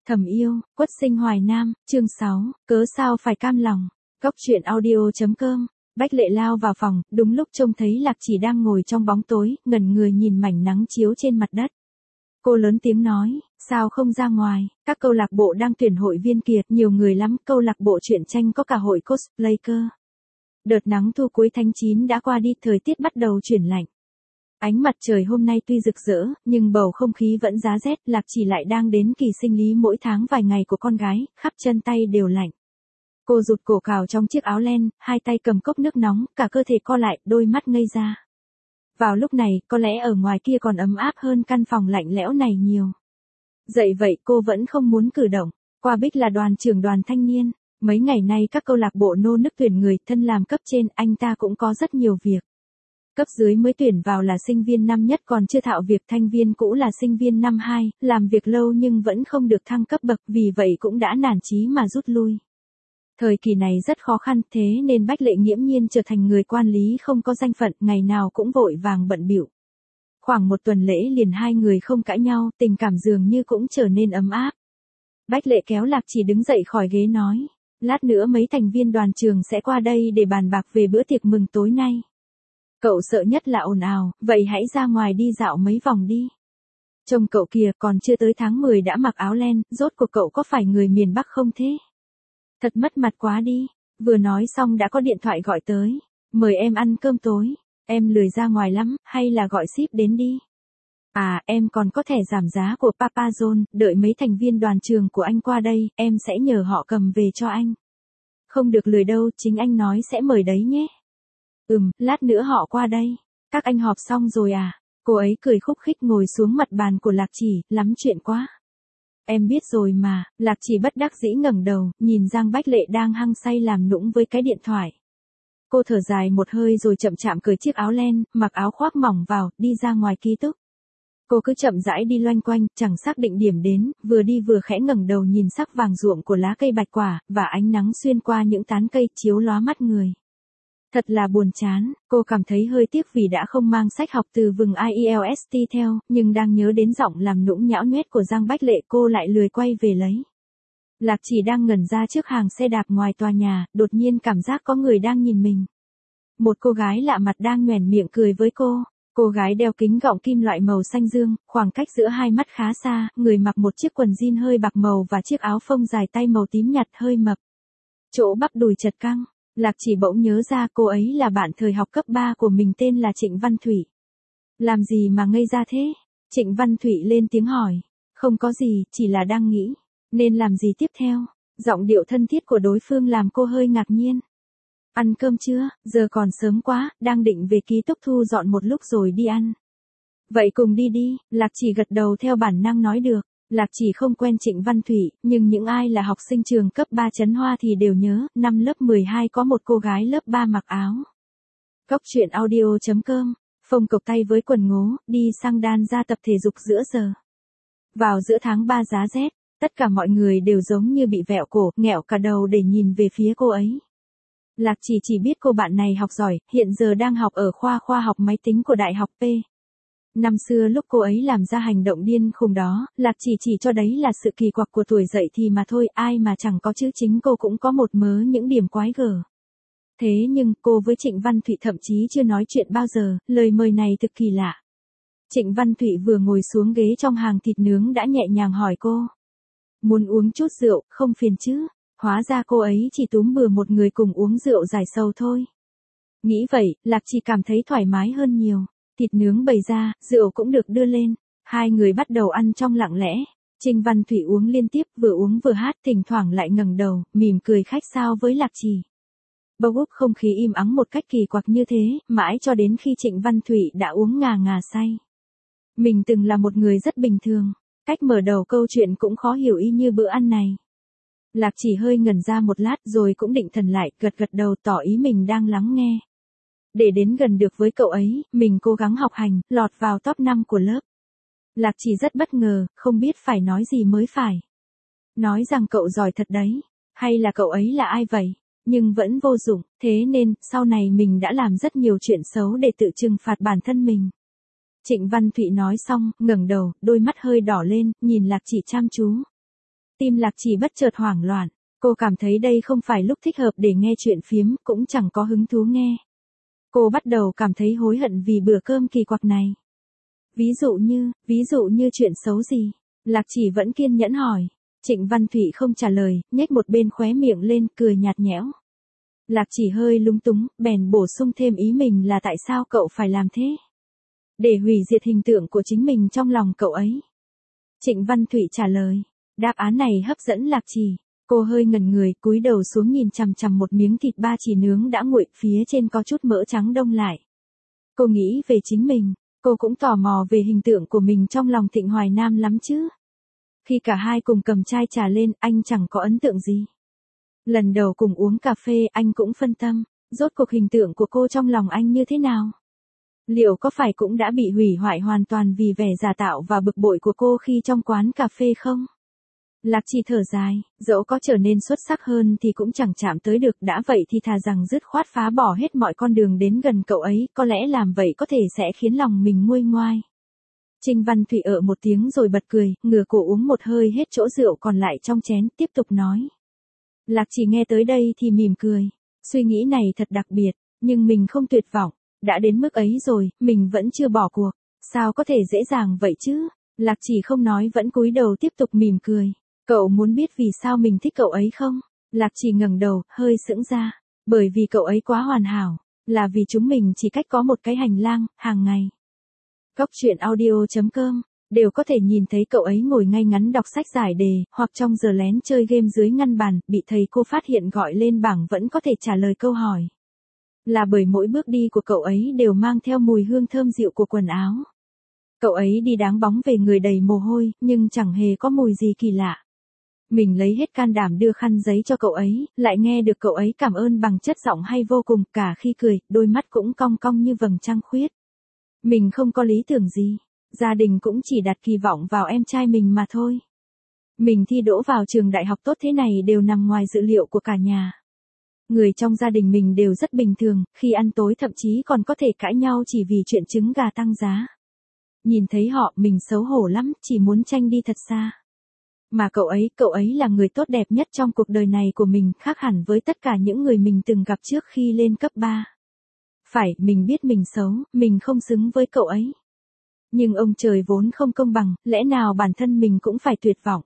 Thầm yêu, Quất Sinh Hoài Nam, chương 6, cớ sao phải cam lòng. Góc truyện audio.com. Bách Lệ lao vào phòng, đúng lúc trông thấy Lạc Chỉ đang ngồi trong bóng tối, ngẩn người nhìn mảnh nắng chiếu trên mặt đất. Cô lớn tiếng nói, sao không ra ngoài, các câu lạc bộ đang tuyển hội viên kiệt, nhiều người lắm, câu lạc bộ truyện tranh có cả hội cosplay cơ. Đợt nắng thu cuối tháng 9 đã qua đi, thời tiết bắt đầu chuyển lạnh. Ánh mặt trời hôm nay tuy rực rỡ, nhưng bầu không khí vẫn giá rét. Lạc Chỉ lại đang đến kỳ sinh lý mỗi tháng vài ngày của con gái, khắp chân tay đều lạnh. Cô rụt cổ cào trong chiếc áo len, hai tay cầm cốc nước nóng, cả cơ thể co lại, đôi mắt ngây ra. Vào lúc này, có lẽ ở ngoài kia còn ấm áp hơn căn phòng lạnh lẽo này nhiều. Dậy vậy cô vẫn không muốn cử động. Qua Bích là đoàn trưởng đoàn thanh niên. Mấy ngày nay các câu lạc bộ nô nức tuyển người, thân làm cấp trên, anh ta cũng có rất nhiều việc. Cấp dưới mới tuyển vào là sinh viên năm nhất còn chưa thạo việc, thanh viên cũ là sinh viên năm 2, làm việc lâu nhưng vẫn không được thăng cấp bậc, vì vậy cũng đã nản chí mà rút lui. Thời kỳ này rất khó khăn, thế nên Bách Lệ nghiễm nhiên trở thành người quản lý không có danh phận, ngày nào cũng vội vàng bận bịu. Khoảng một tuần lễ liền hai người không cãi nhau, tình cảm dường như cũng trở nên ấm áp. Bách Lệ kéo Lạc Chỉ đứng dậy khỏi ghế nói, lát nữa mấy thành viên đoàn trường sẽ qua đây để bàn bạc về bữa tiệc mừng tối nay. Cậu sợ nhất là ồn ào, vậy hãy ra ngoài đi dạo mấy vòng đi. Trông cậu kìa, còn chưa tới tháng 10 đã mặc áo len, rốt cuộc cậu có phải người miền Bắc không thế? Thật mất mặt quá đi. Vừa nói xong đã có điện thoại gọi tới. Mời em ăn cơm tối. Em lười ra ngoài lắm, hay là gọi ship đến đi. À, em còn có thẻ giảm giá của Papa John, đợi mấy thành viên đoàn trường của anh qua đây, em sẽ nhờ họ cầm về cho anh. Không được lười đâu, chính anh nói sẽ mời đấy nhé. Lát nữa họ qua đây. Các anh họp xong rồi à? Cô ấy cười khúc khích ngồi xuống mặt bàn của Lạc Chỉ, lắm chuyện quá. Em biết rồi mà. Lạc Chỉ bất đắc dĩ ngẩng đầu, nhìn Giang Bách Lệ đang hăng say làm nũng với cái điện thoại. Cô thở dài một hơi rồi chậm chạm cởi chiếc áo len, mặc áo khoác mỏng vào, đi ra ngoài ký túc. Cô cứ chậm rãi đi loanh quanh, chẳng xác định điểm đến, vừa đi vừa khẽ ngẩng đầu nhìn sắc vàng ruộm của lá cây bạch quả, và ánh nắng xuyên qua những tán cây chiếu lóa mắt người. Thật là buồn chán, cô cảm thấy hơi tiếc vì đã không mang sách học từ vừng IELTS theo, nhưng đang nhớ đến giọng làm nũng nhão nhoét của Giang Bách Lệ cô lại lười quay về lấy. Lạc Chỉ đang ngẩn ra trước hàng xe đạp ngoài tòa nhà, đột nhiên cảm giác có người đang nhìn mình. Một cô gái lạ mặt đang nhoẻn miệng cười với cô. Cô gái đeo kính gọng kim loại màu xanh dương, khoảng cách giữa hai mắt khá xa, người mặc một chiếc quần jean hơi bạc màu và chiếc áo phông dài tay màu tím nhạt hơi mập. Chỗ bắp đùi chật căng. Lạc Chỉ bỗng nhớ ra cô ấy là bạn thời học cấp 3 của mình tên là Trịnh Văn Thủy. Làm gì mà ngây ra thế? Trịnh Văn Thủy lên tiếng hỏi. Không có gì, chỉ là đang nghĩ. Nên làm gì tiếp theo? Giọng điệu thân thiết của đối phương làm cô hơi ngạc nhiên. Ăn cơm chưa? Giờ còn sớm quá, đang định về ký túc thu dọn một lúc rồi đi ăn. Vậy cùng đi đi, Lạc Chỉ gật đầu theo bản năng nói được. Lạc Chỉ không quen Trịnh Văn Thủy, nhưng những ai là học sinh trường cấp 3 Trấn Hoa thì đều nhớ, năm lớp 12 có một cô gái lớp 3 mặc áo. Góc truyện audio.com, phông cộc tay với quần ngố, đi sang đan ra tập thể dục giữa giờ. Vào giữa tháng 3 giá rét, tất cả mọi người đều giống như bị vẹo cổ, nghẹo cả đầu để nhìn về phía cô ấy. Lạc chỉ biết cô bạn này học giỏi, hiện giờ đang học ở khoa học máy tính của Đại học P. Năm xưa lúc cô ấy làm ra hành động điên khùng đó, Lạc chỉ cho đấy là sự kỳ quặc của tuổi dậy thì mà thôi, ai mà chẳng có chứ, chính cô cũng có một mớ những điểm quái gở. Thế nhưng cô với Trịnh Văn Thủy thậm chí chưa nói chuyện bao giờ, lời mời này thực kỳ lạ. Trịnh Văn Thủy vừa ngồi xuống ghế trong hàng thịt nướng đã nhẹ nhàng hỏi cô. Muốn uống chút rượu, không phiền chứ? Hóa ra cô ấy chỉ túm bừa một người cùng uống rượu giải sầu thôi. Nghĩ vậy, Lạc chỉ cảm thấy thoải mái hơn nhiều. Thịt nướng bày ra, rượu cũng được đưa lên. Hai người bắt đầu ăn trong lặng lẽ. Trịnh Văn Thủy uống liên tiếp, vừa uống vừa hát, thỉnh thoảng lại ngẩng đầu, mỉm cười khách sáo với Lạc Chỉ. Bầu không khí im ắng một cách kỳ quặc như thế, mãi cho đến khi Trịnh Văn Thủy đã uống ngà ngà say. Mình từng là một người rất bình thường, cách mở đầu câu chuyện cũng khó hiểu y như bữa ăn này. Lạc Chỉ hơi ngẩn ra một lát rồi cũng định thần lại, gật đầu tỏ ý mình đang lắng nghe. Để đến gần được với cậu ấy, mình cố gắng học hành, lọt vào top 5 của lớp. Lạc Chỉ rất bất ngờ, không biết phải nói gì mới phải. Nói rằng cậu giỏi thật đấy, hay là cậu ấy là ai vậy? Nhưng vẫn vô dụng, thế nên, sau này mình đã làm rất nhiều chuyện xấu để tự trừng phạt bản thân mình. Trịnh Văn Thụy nói xong, ngẩng đầu, đôi mắt hơi đỏ lên, nhìn Lạc Chỉ chăm chú. Tim Lạc Chỉ bất chợt hoảng loạn, cô cảm thấy đây không phải lúc thích hợp để nghe chuyện phiếm, cũng chẳng có hứng thú nghe. Cô bắt đầu cảm thấy hối hận vì bữa cơm kỳ quặc này. Ví dụ như chuyện xấu gì? Lạc Chỉ vẫn kiên nhẫn hỏi. Trịnh Văn Thụy không trả lời, nhếch một bên khóe miệng lên, cười nhạt nhẽo. Lạc Chỉ hơi lúng túng, bèn bổ sung thêm ý mình là tại sao cậu phải làm thế? Để hủy diệt hình tượng của chính mình trong lòng cậu ấy. Trịnh Văn Thụy trả lời. Đáp án này hấp dẫn Lạc Chỉ. Cô hơi ngẩn người, cúi đầu xuống nhìn chằm chằm một miếng thịt ba chỉ nướng đã nguội, phía trên có chút mỡ trắng đông lại. Cô nghĩ về chính mình, cô cũng tò mò về hình tượng của mình trong lòng Thịnh Hoài Nam lắm chứ. Khi cả hai cùng cầm chai trà lên, anh chẳng có ấn tượng gì. Lần đầu cùng uống cà phê, anh cũng phân tâm, rốt cuộc hình tượng của cô trong lòng anh như thế nào? Liệu có phải cũng đã bị hủy hoại hoàn toàn vì vẻ giả tạo và bực bội của cô khi trong quán cà phê không? Lạc Chỉ thở dài, dẫu có trở nên xuất sắc hơn thì cũng chẳng chạm tới được, đã vậy thì thà rằng dứt khoát phá bỏ hết mọi con đường đến gần cậu ấy, có lẽ làm vậy có thể sẽ khiến lòng mình nguôi ngoai. Trịnh Văn Thụy một tiếng rồi bật cười, ngửa cổ uống một hơi hết chỗ rượu còn lại trong chén, tiếp tục nói. Lạc Chỉ nghe tới đây thì mỉm cười, suy nghĩ này thật đặc biệt, nhưng mình không tuyệt vọng, đã đến mức ấy rồi, mình vẫn chưa bỏ cuộc, sao có thể dễ dàng vậy chứ? Lạc Chỉ không nói vẫn cúi đầu tiếp tục mỉm cười. Cậu muốn biết vì sao mình thích cậu ấy không? Lạc Chỉ ngẩng đầu, hơi sững ra. Bởi vì cậu ấy quá hoàn hảo, là vì chúng mình chỉ cách có một cái hành lang, hàng ngày. Góc truyện audio.com, đều có thể nhìn thấy cậu ấy ngồi ngay ngắn đọc sách giải đề, hoặc trong giờ lén chơi game dưới ngăn bàn, bị thầy cô phát hiện gọi lên bảng vẫn có thể trả lời câu hỏi. Là bởi mỗi bước đi của cậu ấy đều mang theo mùi hương thơm dịu của quần áo. Cậu ấy đi đáng bóng về người đầy mồ hôi, nhưng chẳng hề có mùi gì kỳ lạ. Mình lấy hết can đảm đưa khăn giấy cho cậu ấy, lại nghe được cậu ấy cảm ơn bằng chất giọng hay vô cùng, cả khi cười, đôi mắt cũng cong cong như vầng trăng khuyết. Mình không có lý tưởng gì, gia đình cũng chỉ đặt kỳ vọng vào em trai mình mà thôi. Mình thi đỗ vào trường đại học tốt thế này đều nằm ngoài dự liệu của cả nhà. Người trong gia đình mình đều rất bình thường, khi ăn tối thậm chí còn có thể cãi nhau chỉ vì chuyện trứng gà tăng giá. Nhìn thấy họ, mình xấu hổ lắm, chỉ muốn tranh đi thật xa. Mà cậu ấy là người tốt đẹp nhất trong cuộc đời này của mình, khác hẳn với tất cả những người mình từng gặp trước khi lên cấp 3. Phải, mình biết mình xấu, mình không xứng với cậu ấy. Nhưng ông trời vốn không công bằng, lẽ nào bản thân mình cũng phải tuyệt vọng.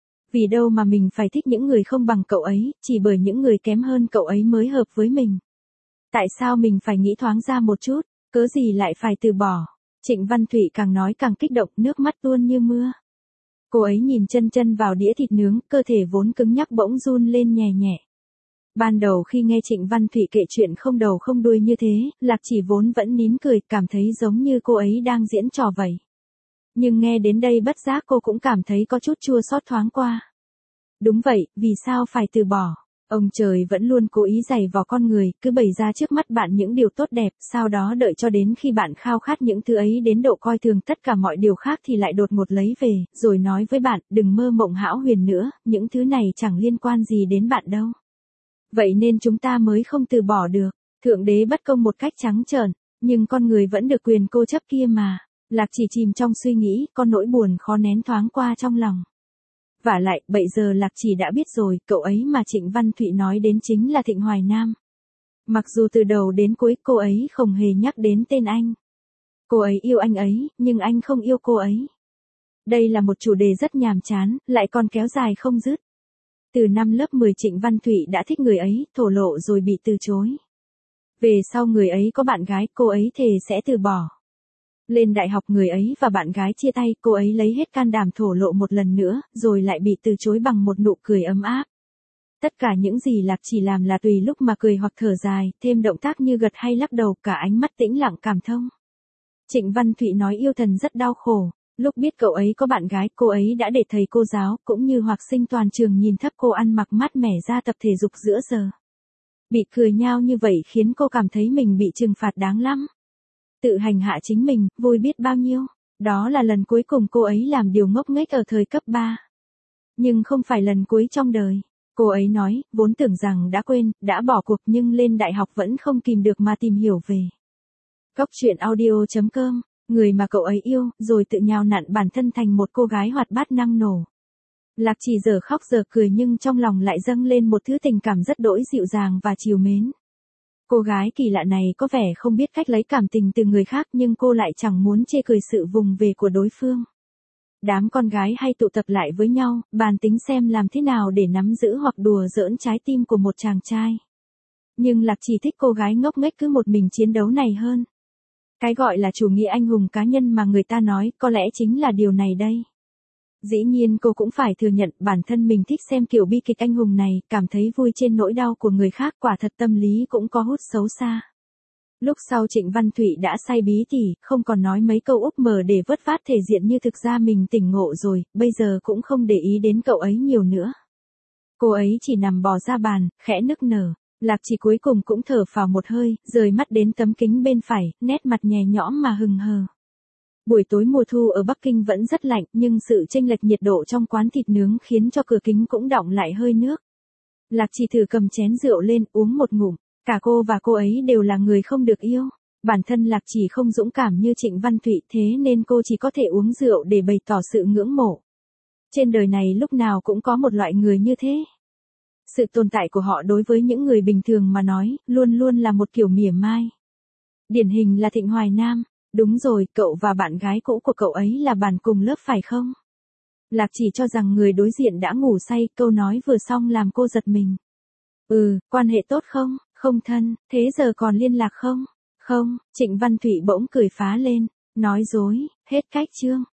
Vì đâu mà mình phải thích những người không bằng cậu ấy, chỉ bởi những người kém hơn cậu ấy mới hợp với mình. Tại sao mình phải nghĩ thoáng ra một chút, cớ gì lại phải từ bỏ? Trịnh Văn Thụy càng nói càng kích động, nước mắt tuôn như mưa. Cô ấy nhìn chân vào đĩa thịt nướng, cơ thể vốn cứng nhắc bỗng run lên nhẹ nhẹ. Ban đầu khi nghe Trịnh Văn Thụy kể chuyện không đầu không đuôi như thế, Lạc Chỉ vốn vẫn nín cười, cảm thấy giống như cô ấy đang diễn trò vậy. Nhưng nghe đến đây bất giác cô cũng cảm thấy có chút chua xót thoáng qua. Đúng vậy, vì sao phải từ bỏ? Ông trời vẫn luôn cố ý giày vò con người, cứ bày ra trước mắt bạn những điều tốt đẹp, sau đó đợi cho đến khi bạn khao khát những thứ ấy đến độ coi thường tất cả mọi điều khác thì lại đột ngột lấy về, rồi nói với bạn, đừng mơ mộng hão huyền nữa, những thứ này chẳng liên quan gì đến bạn đâu. Vậy nên chúng ta mới không từ bỏ được. Thượng đế bất công một cách trắng trợn, nhưng con người vẫn được quyền cô chấp kia mà. Lạc Chỉ chìm trong suy nghĩ, con nỗi buồn khó nén thoáng qua trong lòng. Vả lại, bây giờ Lạc Chỉ đã biết rồi, cậu ấy mà Trịnh Văn Thụy nói đến chính là Thịnh Hoài Nam. Mặc dù từ đầu đến cuối cô ấy không hề nhắc đến tên anh. Cô ấy yêu anh ấy, nhưng anh không yêu cô ấy. Đây là một chủ đề rất nhàm chán, lại còn kéo dài không dứt. Từ năm lớp 10 Trịnh Văn Thụy đã thích người ấy, thổ lộ rồi bị từ chối. Về sau người ấy có bạn gái, cô ấy thề sẽ từ bỏ. Lên đại học người ấy và bạn gái chia tay, cô ấy lấy hết can đảm thổ lộ một lần nữa, rồi lại bị từ chối bằng một nụ cười ấm áp. Tất cả những gì Lạc Chỉ làm là tùy lúc mà cười hoặc thở dài, thêm động tác như gật hay lắc đầu, cả ánh mắt tĩnh lặng cảm thông. Trịnh Văn Thụy nói yêu thần rất đau khổ. Lúc biết cậu ấy có bạn gái, cô ấy đã để thầy cô giáo, cũng như học sinh toàn trường nhìn thấp cô ăn mặc mát mẻ ra tập thể dục giữa giờ. Bị cười nhao như vậy khiến cô cảm thấy mình bị trừng phạt đáng lắm. Tự hành hạ chính mình, vui biết bao nhiêu. Đó là lần cuối cùng cô ấy làm điều ngốc nghếch ở thời cấp 3. Nhưng không phải lần cuối trong đời. Cô ấy nói, vốn tưởng rằng đã quên, đã bỏ cuộc nhưng lên đại học vẫn không kìm được mà tìm hiểu về. Góc truyện audio.com, người mà cậu ấy yêu, rồi tự nhào nặn bản thân thành một cô gái hoạt bát năng nổ. Lạc Chỉ giờ khóc giờ cười nhưng trong lòng lại dâng lên một thứ tình cảm rất đỗi dịu dàng và trìu mến. Cô gái kỳ lạ này có vẻ không biết cách lấy cảm tình từ người khác nhưng cô lại chẳng muốn chê cười sự vùng về của đối phương. Đám con gái hay tụ tập lại với nhau, bàn tính xem làm thế nào để nắm giữ hoặc đùa giỡn trái tim của một chàng trai. Nhưng Lạc Chỉ thích cô gái ngốc nghếch cứ một mình chiến đấu này hơn. Cái gọi là chủ nghĩa anh hùng cá nhân mà người ta nói có lẽ chính là điều này đây. Dĩ nhiên cô cũng phải thừa nhận bản thân mình thích xem kiểu bi kịch anh hùng này, cảm thấy vui trên nỗi đau của người khác, quả thật tâm lý cũng có hút xấu xa. Lúc sau Trịnh Văn Thụy đã say bí tỉ, không còn nói mấy câu úp mở để vớt vát thể diện như thực ra mình tỉnh ngộ rồi, bây giờ cũng không để ý đến cậu ấy nhiều nữa. Cô ấy chỉ nằm bò ra bàn, khẽ nức nở. Lạc Chỉ cuối cùng cũng thở phào một hơi, rời mắt đến tấm kính bên phải, nét mặt nhẹ nhõm mà hừng hờ. Buổi tối mùa thu ở Bắc Kinh vẫn rất lạnh, nhưng sự chênh lệch nhiệt độ trong quán thịt nướng khiến cho cửa kính cũng đọng lại hơi nước. Lạc Chỉ thử cầm chén rượu lên, uống một ngụm. Cả cô và cô ấy đều là người không được yêu. Bản thân Lạc Chỉ không dũng cảm như Trịnh Văn Thụy, thế nên cô chỉ có thể uống rượu để bày tỏ sự ngưỡng mộ. Trên đời này lúc nào cũng có một loại người như thế. Sự tồn tại của họ đối với những người bình thường mà nói, luôn luôn là một kiểu mỉa mai. Điển hình là Thịnh Hoài Nam. Đúng rồi, cậu và bạn gái cũ của cậu ấy là bạn cùng lớp phải không? Lạc Chỉ cho rằng người đối diện đã ngủ say, câu nói vừa xong làm cô giật mình. Quan hệ tốt không? Không thân, thế giờ còn liên lạc không? Không, Trịnh Văn Thụy bỗng cười phá lên, nói dối, hết cách chương.